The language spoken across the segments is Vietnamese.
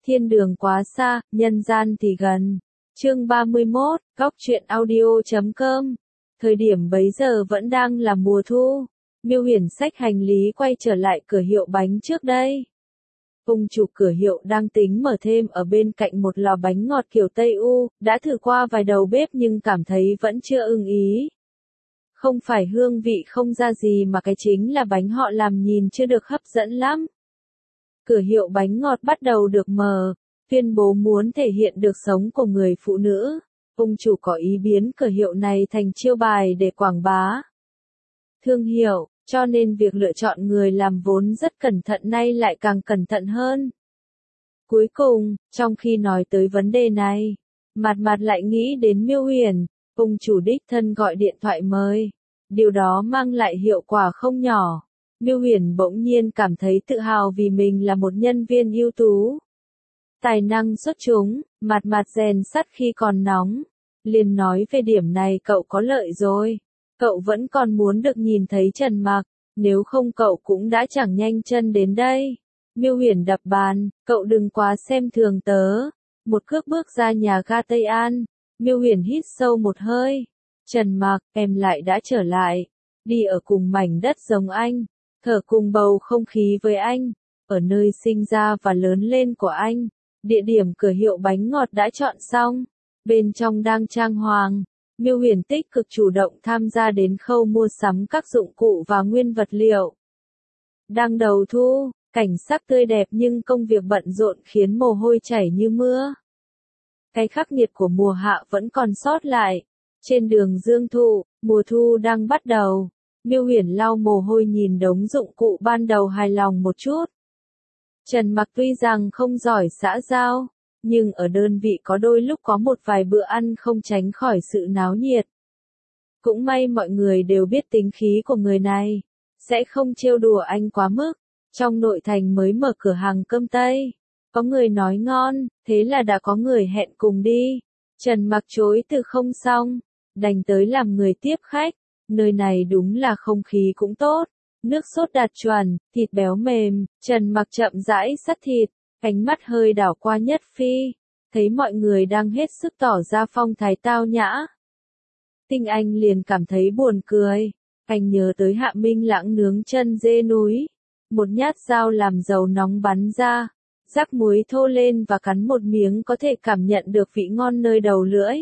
Thiên đường quá xa, nhân gian thì gần. Chương 31, Góc truyện audio.com. Thời điểm bấy giờ vẫn đang là mùa thu. Miêu Huyền xách hành lý quay trở lại cửa hiệu bánh trước đây. Ông chủ cửa hiệu đang tính mở thêm ở bên cạnh một lò bánh ngọt kiểu Tây U, đã thử qua vài đầu bếp nhưng cảm thấy vẫn chưa ưng ý. Không phải hương vị không ra gì mà cái chính là bánh họ làm nhìn chưa được hấp dẫn lắm. Cửa hiệu bánh ngọt bắt đầu được mở, tuyên bố muốn thể hiện được sống của người phụ nữ. Ông chủ có ý biến cửa hiệu này thành chiêu bài để quảng bá thương hiệu, cho nên việc lựa chọn người làm vốn rất cẩn thận nay lại càng cẩn thận hơn. Cuối cùng, trong khi nói tới vấn đề này, Mạt Mạt lại nghĩ đến Miêu Huyền, ông chủ đích thân gọi điện thoại mời. Điều đó mang lại hiệu quả không nhỏ. Miêu Huyền bỗng nhiên cảm thấy tự hào vì mình là một nhân viên ưu tú. Tài năng xuất chúng, Mạt Mạt rèn sắt khi còn nóng. Liền nói về điểm này cậu có lợi rồi. Cậu vẫn còn muốn được nhìn thấy Trần Mặc, nếu không cậu cũng đã chẳng nhanh chân đến đây. Miêu Huyền đập bàn, cậu đừng quá xem thường tớ. Một cước bước ra nhà ga Tây An, Miêu Huyền hít sâu một hơi. Trần Mặc, em lại đã trở lại. Đi ở cùng mảnh đất giống anh, thở cùng bầu không khí với anh, ở nơi sinh ra và lớn lên của anh. Địa điểm cửa hiệu bánh ngọt đã chọn xong, bên trong đang trang hoàng. Miêu Huyền tích cực chủ động tham gia đến khâu mua sắm các dụng cụ và nguyên vật liệu. Đang đầu thu, cảnh sắc tươi đẹp nhưng công việc bận rộn khiến mồ hôi chảy như mưa. Cái khắc nghiệt của mùa hạ vẫn còn sót lại. Trên đường Dương Thụ, mùa thu đang bắt đầu. Miêu Huyền lau mồ hôi nhìn đống dụng cụ ban đầu hài lòng một chút. Trần Mặc tuy rằng không giỏi xã giao, nhưng ở đơn vị có đôi lúc có một vài bữa ăn không tránh khỏi sự náo nhiệt. Cũng may mọi người đều biết tính khí của người này, sẽ không trêu đùa anh quá mức. Trong nội thành mới mở cửa hàng cơm Tây, có người nói ngon, thế là đã có người hẹn cùng đi. Trần Mặc chối từ không xong, đành tới làm người tiếp khách. Nơi này đúng là không khí cũng tốt, nước sốt đạt chuẩn, thịt béo mềm. Trần Mặc chậm rãi xắt thịt, ánh mắt hơi đảo qua Nhất Phi, thấy mọi người đang hết sức tỏ ra phong thái tao nhã. Tinh Anh liền cảm thấy buồn cười, anh nhớ tới Hạ Minh Lãng nướng chân dê núi, một nhát dao làm dầu nóng bắn ra, rắc muối thô lên và cắn một miếng có thể cảm nhận được vị ngon nơi đầu lưỡi.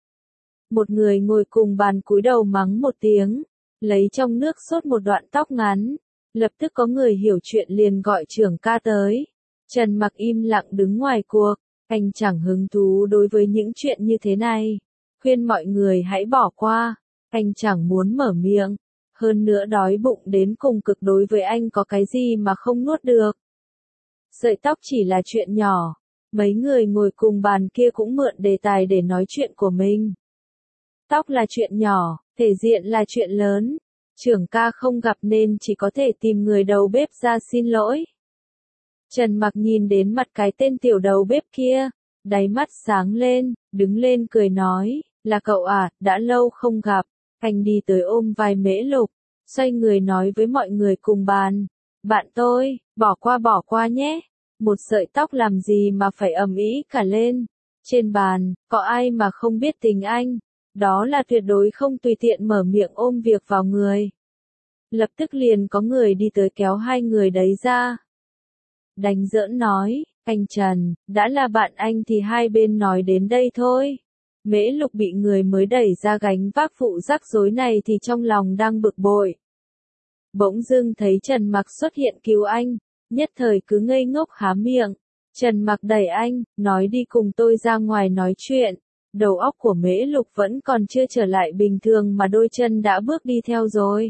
Một người ngồi cùng bàn cúi đầu mắng một tiếng, lấy trong nước sốt một đoạn tóc ngắn, lập tức có người hiểu chuyện liền gọi trưởng ca tới. Trần Mặc im lặng đứng ngoài cuộc, anh chẳng hứng thú đối với những chuyện như thế này, khuyên mọi người hãy bỏ qua, anh chẳng muốn mở miệng, hơn nữa đói bụng đến cùng cực đối với anh có cái gì mà không nuốt được. Sợi tóc chỉ là chuyện nhỏ, mấy người ngồi cùng bàn kia cũng mượn đề tài để nói chuyện của mình. Tóc là chuyện nhỏ, thể diện là chuyện lớn. Trưởng ca không gặp nên chỉ có thể tìm người đầu bếp ra xin lỗi. Trần Mặc nhìn đến mặt cái tên tiểu đầu bếp kia, đáy mắt sáng lên, đứng lên cười nói, là cậu à, đã lâu không gặp. Anh đi tới ôm vai Mễ Lục, xoay người nói với mọi người cùng bàn, bạn tôi, bỏ qua nhé. Một sợi tóc làm gì mà phải ầm ĩ cả lên. Trên bàn, có ai mà không biết tình anh. Đó là tuyệt đối không tùy tiện mở miệng ôm việc vào người. Lập tức liền có người đi tới kéo hai người đấy ra. Đánh giỡn nói, anh Trần, đã là bạn anh thì hai bên nói đến đây thôi. Mễ Lục bị người mới đẩy ra gánh vác phụ rắc rối này thì trong lòng đang bực bội. Bỗng dưng thấy Trần Mặc xuất hiện cứu anh, nhất thời cứ ngây ngốc há miệng. Trần Mặc đẩy anh, nói đi cùng tôi ra ngoài nói chuyện. Đầu óc của Mễ Lục vẫn còn chưa trở lại bình thường mà đôi chân đã bước đi theo rồi.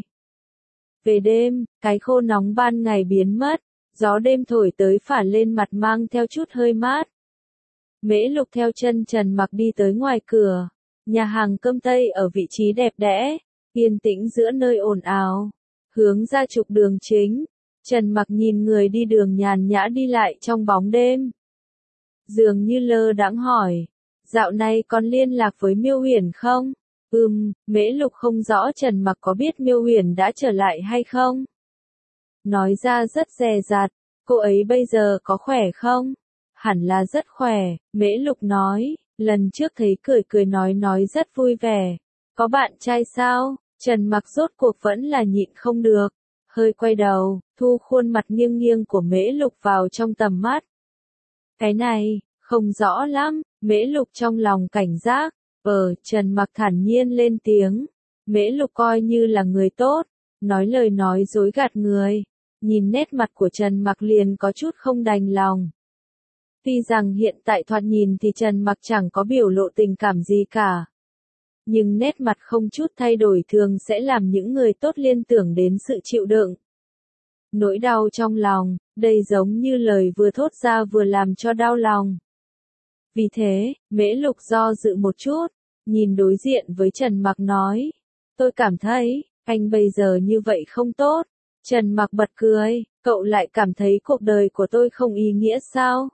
Về đêm, cái khô nóng ban ngày biến mất, gió đêm thổi tới phả lên mặt mang theo chút hơi mát. Mễ Lục theo chân Trần Mặc đi tới ngoài cửa, nhà hàng cơm Tây ở vị trí đẹp đẽ, yên tĩnh giữa nơi ồn ào, hướng ra trục đường chính. Trần Mặc nhìn người đi đường nhàn nhã đi lại trong bóng đêm, dường như lơ đãng hỏi, dạo này còn liên lạc với Miêu Huyền không? Mễ Lục không rõ Trần Mặc có biết Miêu Huyền đã trở lại hay không. Nói ra rất dè dặt, cô ấy bây giờ có khỏe không? hẳn là rất khỏe, Mễ Lục nói, lần trước thấy cười cười nói rất vui vẻ. Có bạn trai sao? Trần Mặc rốt cuộc vẫn là nhịn không được, hơi quay đầu, thu khuôn mặt nghiêng nghiêng của Mễ Lục vào trong tầm mắt. Cái này, không rõ lắm, Mễ Lục trong lòng cảnh giác, Trần Mặc thản nhiên lên tiếng. Mễ Lục coi như là người tốt, nói lời nói dối gạt người, nhìn nét mặt của Trần Mặc liền có chút không đành lòng. Tuy rằng hiện tại thoạt nhìn thì Trần Mặc chẳng có biểu lộ tình cảm gì cả. Nhưng nét mặt không chút thay đổi thường sẽ làm những người tốt liên tưởng đến sự chịu đựng. Nỗi đau trong lòng, đây giống như lời vừa thốt ra vừa làm cho đau lòng. Vì thế, Mễ Lục do dự một chút, nhìn đối diện với Trần Mặc nói. Tôi cảm thấy, anh bây giờ như vậy không tốt. Trần Mặc bật cười, cậu lại cảm thấy cuộc đời của tôi không ý nghĩa sao?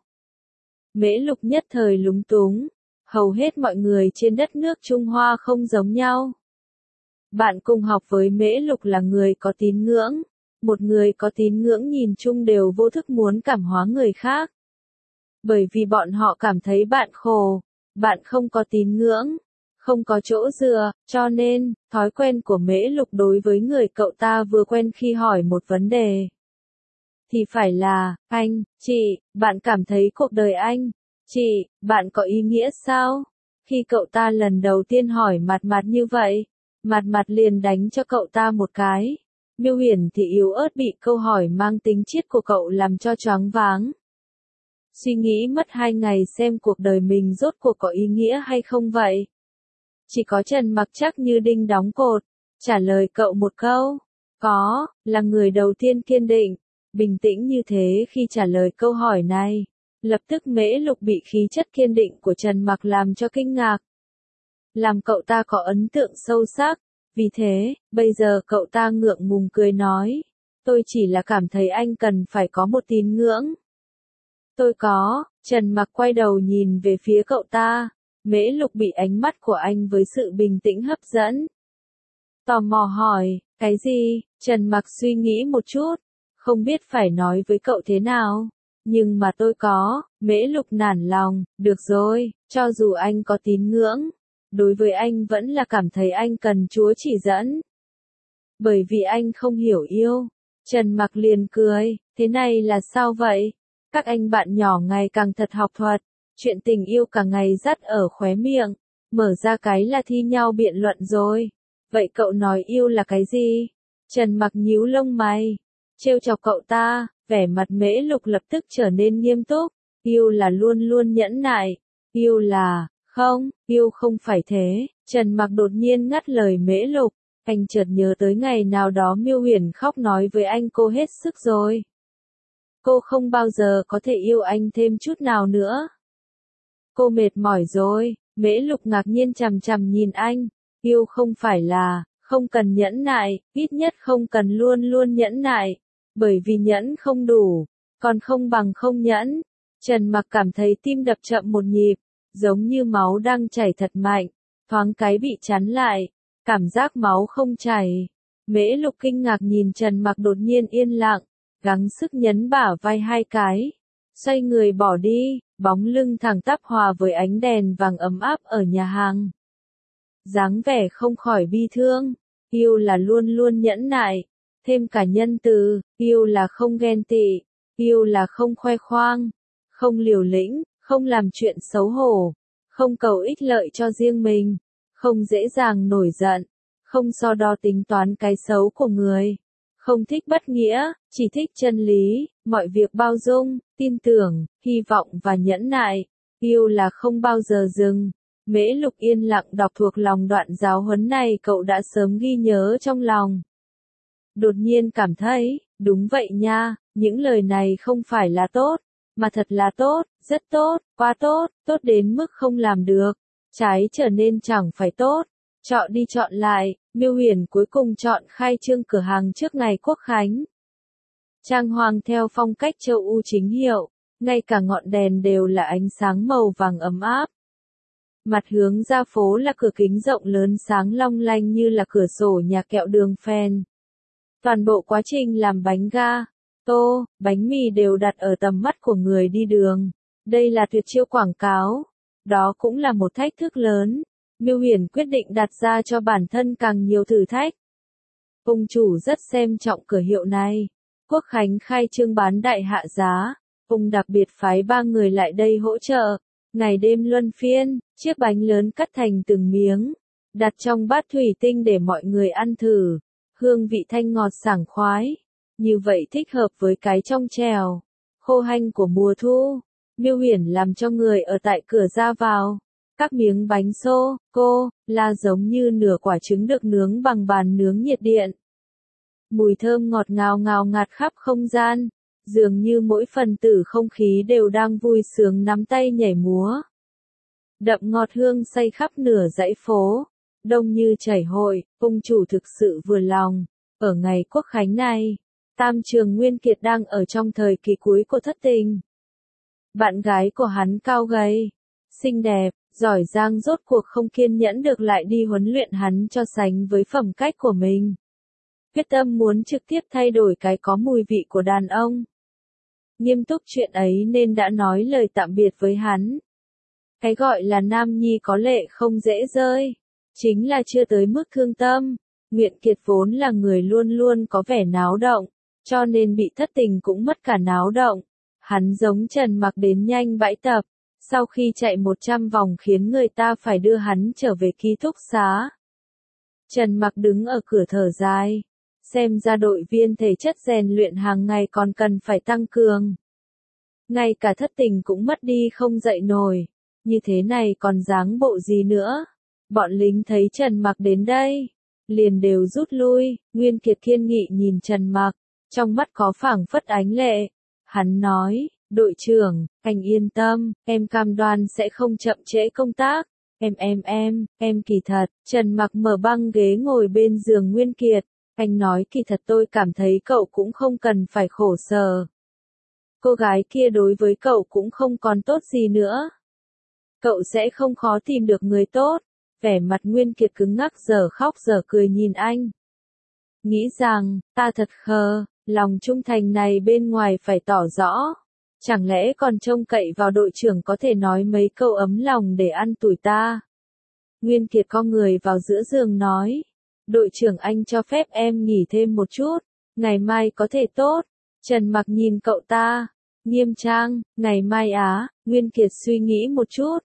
Mễ Lục nhất thời lúng túng. Hầu hết mọi người trên đất nước Trung Hoa không giống nhau. Bạn cùng học với Mễ Lục là người có tín ngưỡng. Một người có tín ngưỡng nhìn chung đều vô thức muốn cảm hóa người khác. Bởi vì bọn họ cảm thấy bạn khổ, bạn không có tín ngưỡng, không có chỗ dựa, cho nên, thói quen của Mễ Lục đối với người cậu ta vừa quen khi hỏi một vấn đề. Thì phải là, anh, chị, bạn cảm thấy cuộc đời anh, chị, bạn có ý nghĩa sao? Khi cậu ta lần đầu tiên hỏi Mạt Mạt như vậy, Mạt Mạt liền đánh cho cậu ta một cái. Miêu Huyền thì yếu ớt bị câu hỏi mang tính triết của cậu làm cho choáng váng. Suy nghĩ mất 2 ngày xem cuộc đời mình rốt cuộc có ý nghĩa hay không vậy. Chỉ có Trần Mặc chắc như đinh đóng cột, trả lời cậu một câu. Có, là người đầu tiên kiên định, bình tĩnh như thế khi trả lời câu hỏi này. Lập tức Mễ Lục bị khí chất kiên định của Trần Mặc làm cho kinh ngạc. Làm cậu ta có ấn tượng sâu sắc. Vì thế, bây giờ cậu ta ngượng ngùng cười nói. Tôi chỉ là cảm thấy anh cần phải có một tín ngưỡng. Tôi có, Trần Mặc quay đầu nhìn về phía cậu ta. Mễ Lục bị ánh mắt của anh với sự bình tĩnh hấp dẫn. Tò mò hỏi, cái gì? Trần Mặc suy nghĩ một chút, không biết phải nói với cậu thế nào. Nhưng mà tôi có, Mễ Lục nản lòng, được rồi, cho dù anh có tín ngưỡng, đối với anh vẫn là cảm thấy anh cần Chúa chỉ dẫn. Bởi vì anh không hiểu yêu. Trần Mặc liền cười, thế này là sao vậy? Các anh bạn nhỏ ngày càng thật học thuật, chuyện tình yêu cả ngày dắt ở khóe miệng, mở ra cái là thi nhau biện luận rồi. Vậy cậu nói yêu là cái gì? Trần Mặc nhíu lông mày, trêu chọc cậu ta, vẻ mặt Mễ Lục lập tức trở nên nghiêm túc. Yêu là luôn luôn nhẫn nại, yêu là, không, yêu không phải thế. Trần Mặc đột nhiên ngắt lời Mễ Lục, anh chợt nhớ tới ngày nào đó Miêu Huyền khóc nói với anh cô hết sức rồi. Cô không bao giờ có thể yêu anh thêm chút nào nữa. Cô mệt mỏi rồi. Mễ Lục ngạc nhiên chằm chằm nhìn anh. Yêu không phải là, không cần nhẫn nại, ít nhất không cần luôn luôn nhẫn nại. Bởi vì nhẫn không đủ, còn không bằng không nhẫn. Trần Mặc cảm thấy tim đập chậm một nhịp, giống như máu đang chảy thật mạnh, thoáng cái bị chắn lại, cảm giác máu không chảy. Mễ Lục kinh ngạc nhìn Trần Mặc đột nhiên yên lặng, gắng sức nhấn bả vai 2 cái, xoay người bỏ đi, bóng lưng thẳng tắp hòa với ánh đèn vàng ấm áp ở nhà hàng. Dáng vẻ không khỏi bi thương, yêu là luôn luôn nhẫn nại, thêm cả nhân từ, yêu là không ghen tị, yêu là không khoe khoang, không liều lĩnh, không làm chuyện xấu hổ, không cầu ích lợi cho riêng mình, không dễ dàng nổi giận, không so đo tính toán cái xấu của người, không thích bất nghĩa, chỉ thích chân lý, mọi việc bao dung, tin tưởng, hy vọng và nhẫn nại. Yêu là không bao giờ dừng. Mễ Lục yên lặng đọc thuộc lòng đoạn giáo huấn này, cậu đã sớm ghi nhớ trong lòng. Đột nhiên cảm thấy, đúng vậy nha, những lời này không phải là tốt, mà thật là tốt, rất tốt, quá tốt, tốt đến mức không làm được, trái trở nên chẳng phải tốt. Chọn đi chọn lại, Miêu Huyền cuối cùng chọn khai trương cửa hàng trước ngày Quốc khánh. Trang hoàng theo phong cách châu Âu chính hiệu, ngay cả ngọn đèn đều là ánh sáng màu vàng ấm áp. Mặt hướng ra phố là cửa kính rộng lớn sáng long lanh như là cửa sổ nhà kẹo đường phèn. Toàn bộ quá trình làm bánh ga, tô, bánh mì đều đặt ở tầm mắt của người đi đường. Đây là tuyệt chiêu quảng cáo. Đó cũng là một thách thức lớn. Miêu Huyền quyết định đặt ra cho bản thân càng nhiều thử thách. Ông chủ rất xem trọng cửa hiệu này. Quốc khánh khai trương bán đại hạ giá. Ông đặc biệt phái 3 người lại đây hỗ trợ. Ngày đêm luân phiên, chiếc bánh lớn cắt thành từng miếng. Đặt trong bát thủy tinh để mọi người ăn thử. Hương vị thanh ngọt sảng khoái. Như vậy thích hợp với cái trong trèo. Khô hanh của mùa thu. Miêu Huyền làm cho người ở tại cửa ra vào. Các miếng bánh sô-cô-la giống như nửa quả trứng được nướng bằng bàn nướng nhiệt điện. Mùi thơm ngọt ngào ngạt khắp không gian. Dường như mỗi phần tử không khí đều đang vui sướng nắm tay nhảy múa. Đậm ngọt hương xây khắp nửa dãy phố. Đông như chảy hội, ông chủ thực sự vừa lòng. Ở ngày Quốc khánh này, Tam Trường Nguyên Kiệt đang ở trong thời kỳ cuối của thất tình. Bạn gái của hắn cao gầy, xinh đẹp, giỏi giang rốt cuộc không kiên nhẫn được lại đi huấn luyện hắn cho sánh với phẩm cách của mình. Quyết tâm muốn trực tiếp thay đổi cái có mùi vị của đàn ông. Nghiêm túc chuyện ấy nên đã nói lời tạm biệt với hắn. Cái gọi là nam nhi có lệ không dễ rơi, chính là chưa tới mức thương tâm. Nguyện Kiệt vốn là người luôn luôn có vẻ náo động, cho nên bị thất tình cũng mất cả náo động. Hắn giống Trần Mặc đến nhanh bãi tập, sau khi chạy 100 vòng khiến người ta phải đưa hắn trở về ký túc xá. Trần Mặc đứng ở cửa thở dài, xem ra đội viên thể chất rèn luyện hàng ngày còn cần phải tăng cường. Ngay cả thất tình cũng mất đi không dậy nổi, như thế này còn dáng bộ gì nữa. Bọn lính thấy Trần Mặc đến đây, liền đều rút lui. Nguyên Kiệt kiên nghị nhìn Trần Mặc, trong mắt có phảng phất ánh lệ. Hắn nói, đội trưởng, anh yên tâm, em cam đoan sẽ không chậm trễ công tác. Em kỳ thật. Trần Mặc mở băng ghế ngồi bên giường Nguyên Kiệt. Anh nói kỳ thật tôi cảm thấy cậu cũng không cần phải khổ sở. Cô gái kia đối với cậu cũng không còn tốt gì nữa. Cậu sẽ không khó tìm được người tốt. Vẻ mặt Nguyên Kiệt cứng ngắc giờ khóc giờ cười nhìn anh. Nghĩ rằng, ta thật khờ, lòng trung thành này bên ngoài phải tỏ rõ. Chẳng lẽ còn trông cậy vào đội trưởng có thể nói mấy câu ấm lòng để ăn tủi ta. Nguyên Kiệt co người vào giữa giường nói. Đội trưởng anh cho phép em nghỉ thêm một chút, ngày mai có thể tốt. Trần Mặc nhìn cậu ta, nghiêm trang, ngày mai á. Nguyên Kiệt suy nghĩ một chút.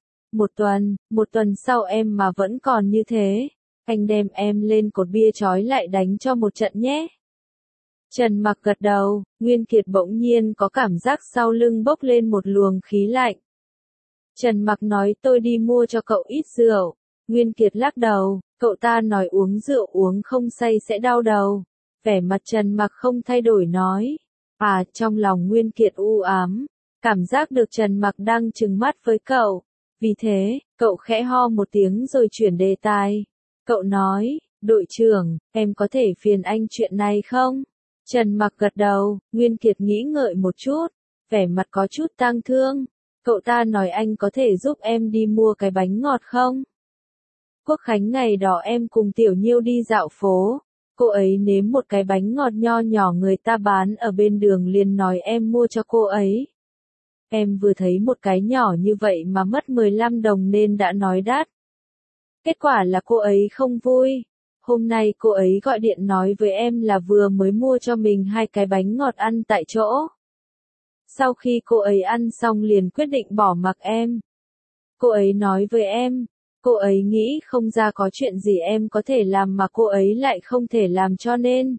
Một tuần sau em mà vẫn còn như thế, anh đem em lên cột bia trói lại đánh cho một trận nhé. Trần Mặc gật đầu, Nguyên Kiệt bỗng nhiên có cảm giác sau lưng bốc lên một luồng khí lạnh. Trần Mặc nói tôi đi mua cho cậu ít rượu. Nguyên Kiệt lắc đầu, cậu ta nói uống rượu uống không say sẽ đau đầu. Vẻ mặt Trần Mặc không thay đổi nói. Trong lòng Nguyên Kiệt u ám, cảm giác được Trần Mặc đang trừng mắt với cậu. Vì thế, cậu khẽ ho một tiếng rồi chuyển đề tài. Cậu nói, đội trưởng, em có thể phiền anh chuyện này không? Trần Mặc gật đầu, Nguyên Kiệt nghĩ ngợi một chút, vẻ mặt có chút tang thương. Cậu ta nói anh có thể giúp em đi mua cái bánh ngọt không? Quốc khánh ngày đó em cùng Tiểu Nhiêu đi dạo phố. Cô ấy nếm một cái bánh ngọt nho nhỏ người ta bán ở bên đường liền nói em mua cho cô ấy. Em vừa thấy một cái nhỏ như vậy mà mất 15 đồng nên đã nói đắt. Kết quả là cô ấy không vui. Hôm nay cô ấy gọi điện nói với em là vừa mới mua cho mình 2 cái bánh ngọt ăn tại chỗ. Sau khi cô ấy ăn xong liền quyết định bỏ mặc em. Cô ấy nói với em, cô ấy nghĩ không ra có chuyện gì em có thể làm mà cô ấy lại không thể làm cho nên.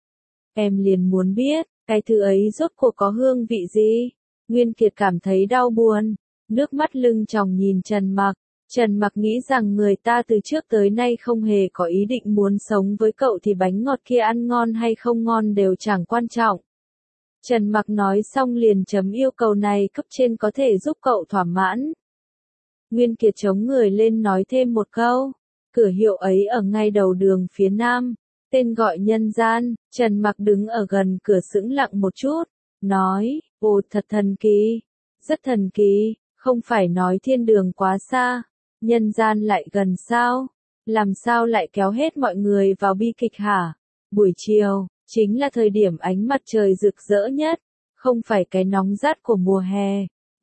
Em liền muốn biết, cái thứ ấy rốt cuộc có hương vị gì? Nguyên Kiệt cảm thấy đau buồn, nước mắt lưng tròng nhìn Trần Mặc. Trần Mặc nghĩ rằng người ta từ trước tới nay không hề có ý định muốn sống với cậu thì bánh ngọt kia ăn ngon hay không ngon đều chẳng quan trọng. Trần Mặc nói xong liền chấm yêu cầu này cấp trên có thể giúp cậu thỏa mãn. Nguyên Kiệt chống người lên nói thêm một câu. Cửa hiệu ấy ở ngay đầu đường phía nam, tên gọi Nhân Gian. Trần Mặc đứng ở gần cửa sững lặng một chút, nói, ồ thật thần kỳ, rất thần kỳ, không phải nói thiên đường quá xa, nhân gian lại gần sao, làm sao lại kéo hết mọi người vào bi kịch hả? Buổi chiều, chính là thời điểm ánh mặt trời rực rỡ nhất, không phải cái nóng rát của mùa hè,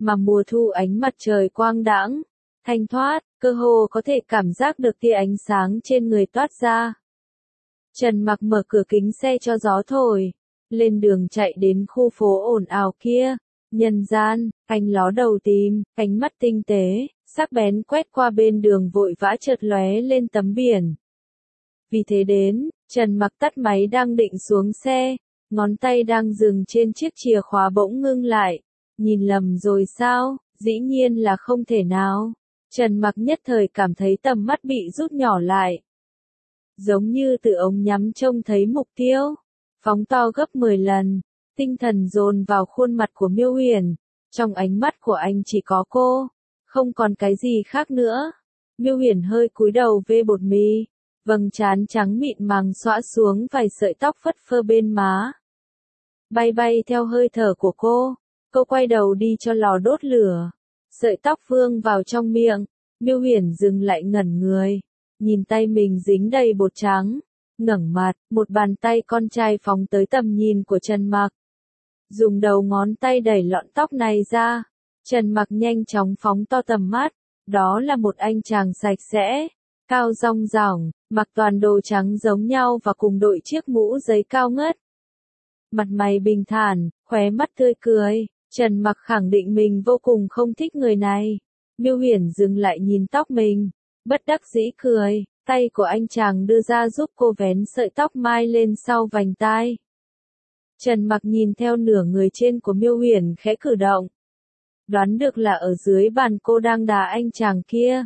mà mùa thu ánh mặt trời quang đãng, thanh thoát, cơ hồ có thể cảm giác được tia ánh sáng trên người toát ra. Trần Mặc mở cửa kính xe cho gió thổi, lên đường chạy đến khu phố ồn ào kia. Nhân gian, anh ló đầu tìm, ánh mắt tinh tế, sắc bén quét qua bên đường vội vã chợt lóe lên tấm biển. Vì thế đến, Trần Mặc tắt máy đang định xuống xe, ngón tay đang dừng trên chiếc chìa khóa bỗng ngưng lại. Nhìn lầm rồi sao? Dĩ nhiên là không thể nào. Trần Mặc nhất thời cảm thấy tầm mắt bị rút nhỏ lại. Giống như từ ống nhắm trông thấy mục tiêu, phóng to gấp 10 lần, tinh thần dồn vào khuôn mặt của Miêu Huyền. Trong ánh mắt của anh chỉ có cô, không còn cái gì khác nữa. Miêu Huyền hơi cúi đầu vê bột mì, vầng trán trắng mịn màng xõa xuống vài sợi tóc phất phơ bên má. Bay bay theo hơi thở của cô quay đầu đi cho lò đốt lửa. Sợi tóc vương vào trong miệng, Miêu Huyền dừng lại ngẩn người, nhìn tay mình dính đầy bột trắng, ngẩng mặt, một bàn tay con trai phóng tới tầm nhìn của Trần Mặc. Dùng đầu ngón tay đẩy lọn tóc này ra, Trần Mặc nhanh chóng phóng to tầm mắt, đó là một anh chàng sạch sẽ, cao rong ròng, mặc toàn đồ trắng giống nhau và cùng đội chiếc mũ giấy cao ngất. Mặt mày bình thản, khóe mắt tươi cười, Trần Mặc khẳng định mình vô cùng không thích người này. Miêu Huyền dừng lại nhìn tóc mình, bất đắc dĩ cười, tay của anh chàng đưa ra giúp cô vén sợi tóc mai lên sau vành tai. Trần Mặc nhìn theo nửa người trên của Miêu Huyền khẽ cử động. Đoán được là ở dưới bàn cô đang đá anh chàng kia.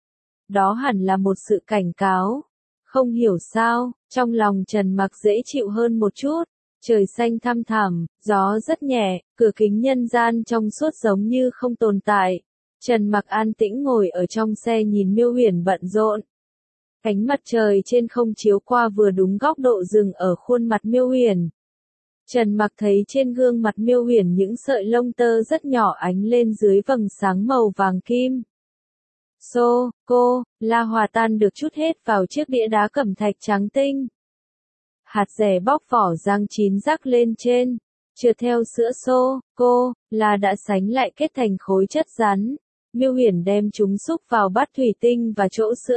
Đó hẳn là một sự cảnh cáo. Không hiểu sao, trong lòng Trần Mặc dễ chịu hơn một chút. Trời xanh thăm thẳm, gió rất nhẹ, cửa kính nhân gian trong suốt giống như không tồn tại. Trần Mặc an tĩnh ngồi ở trong xe nhìn Miêu Huyền bận rộn. Ánh mặt trời trên không chiếu qua vừa đúng góc độ dừng ở khuôn mặt Miêu Huyền. Trần Mặc thấy trên gương mặt Miêu Huyền những sợi lông tơ rất nhỏ ánh lên dưới vầng sáng màu vàng kim. La hòa tan được chút hết vào chiếc đĩa đá cẩm thạch trắng tinh. Hạt dẻ bóc vỏ rang chín rắc lên trên, chừa theo sữa la đã sánh lại kết thành khối chất rắn. Miêu Huyền đem chúng xúc vào bát thủy tinh và chỗ sữa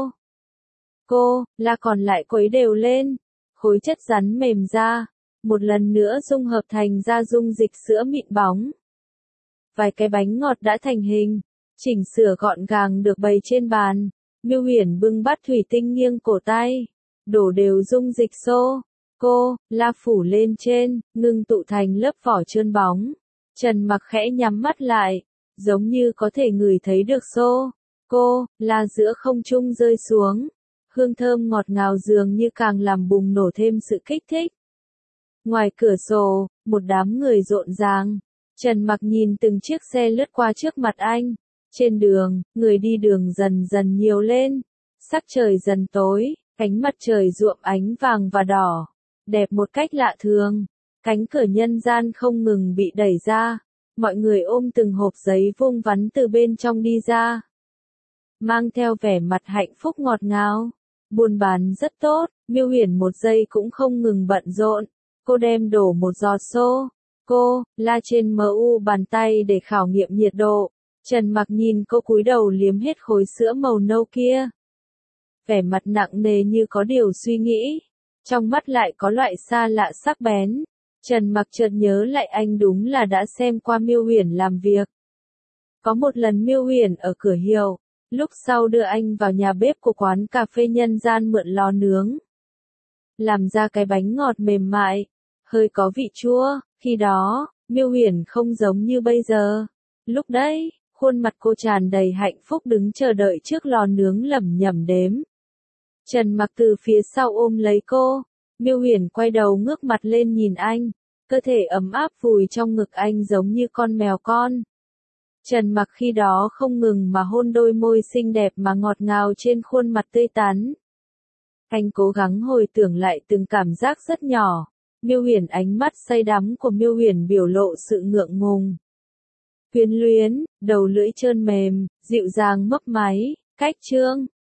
la còn lại quấy đều lên, khối chất rắn mềm ra, một lần nữa dung hợp thành ra dung dịch sữa mịn bóng. Vài cái bánh ngọt đã thành hình, chỉnh sửa gọn gàng được bày trên bàn. Miêu Huyền bưng bát thủy tinh nghiêng cổ tay, đổ đều dung dịch la phủ lên trên, ngưng tụ thành lớp vỏ trơn bóng. Trần Mặc khẽ nhắm mắt lại, giống như có thể ngửi thấy được la giữa không trung rơi xuống. Hương thơm ngọt ngào dường như càng làm bùng nổ thêm sự kích thích. Ngoài cửa sổ, một đám người rộn ràng. Trần Mặc nhìn từng chiếc xe lướt qua trước mặt anh. Trên đường, người đi đường dần dần nhiều lên. Sắc trời dần tối, ánh mặt trời nhuộm ánh vàng và đỏ. Đẹp một cách lạ thường. Cánh cửa nhân gian không ngừng bị đẩy ra. Mọi người ôm từng hộp giấy vung vắn từ bên trong đi ra. Mang theo vẻ mặt hạnh phúc ngọt ngào. Buôn bán rất tốt, Miêu Huyền một giây cũng không ngừng bận rộn. Cô đem đổ một giọt la trên mu bàn tay để khảo nghiệm nhiệt độ. Trần Mặc nhìn cô cúi đầu liếm hết khối sữa màu nâu kia. Vẻ mặt nặng nề như có điều suy nghĩ. Trong mắt lại có loại xa lạ sắc bén. Trần Mặc chợt nhớ lại anh đúng là đã xem qua Miêu Huyền làm việc. Có một lần Miêu Huyền ở cửa hiệu, lúc sau đưa anh vào nhà bếp của quán cà phê nhân gian mượn lò nướng. Làm ra cái bánh ngọt mềm mại, hơi có vị chua. Khi đó, Miêu Huyền không giống như bây giờ. Lúc đấy, khuôn mặt cô tràn đầy hạnh phúc đứng chờ đợi trước lò nướng lẩm nhẩm đếm. Trần Mặc từ phía sau ôm lấy cô. Miêu Huyền quay đầu ngước mặt lên nhìn anh. Cơ thể ấm áp vùi trong ngực anh giống như con mèo con. Trần Mặc khi đó không ngừng mà hôn đôi môi xinh đẹp mà ngọt ngào trên khuôn mặt tươi tắn. Anh cố gắng hồi tưởng lại từng cảm giác rất nhỏ. Miêu Huyền, ánh mắt say đắm của Miêu Huyền biểu lộ sự ngượng ngùng. Quyến luyến, đầu lưỡi trơn mềm, dịu dàng mấp máy, cách trương,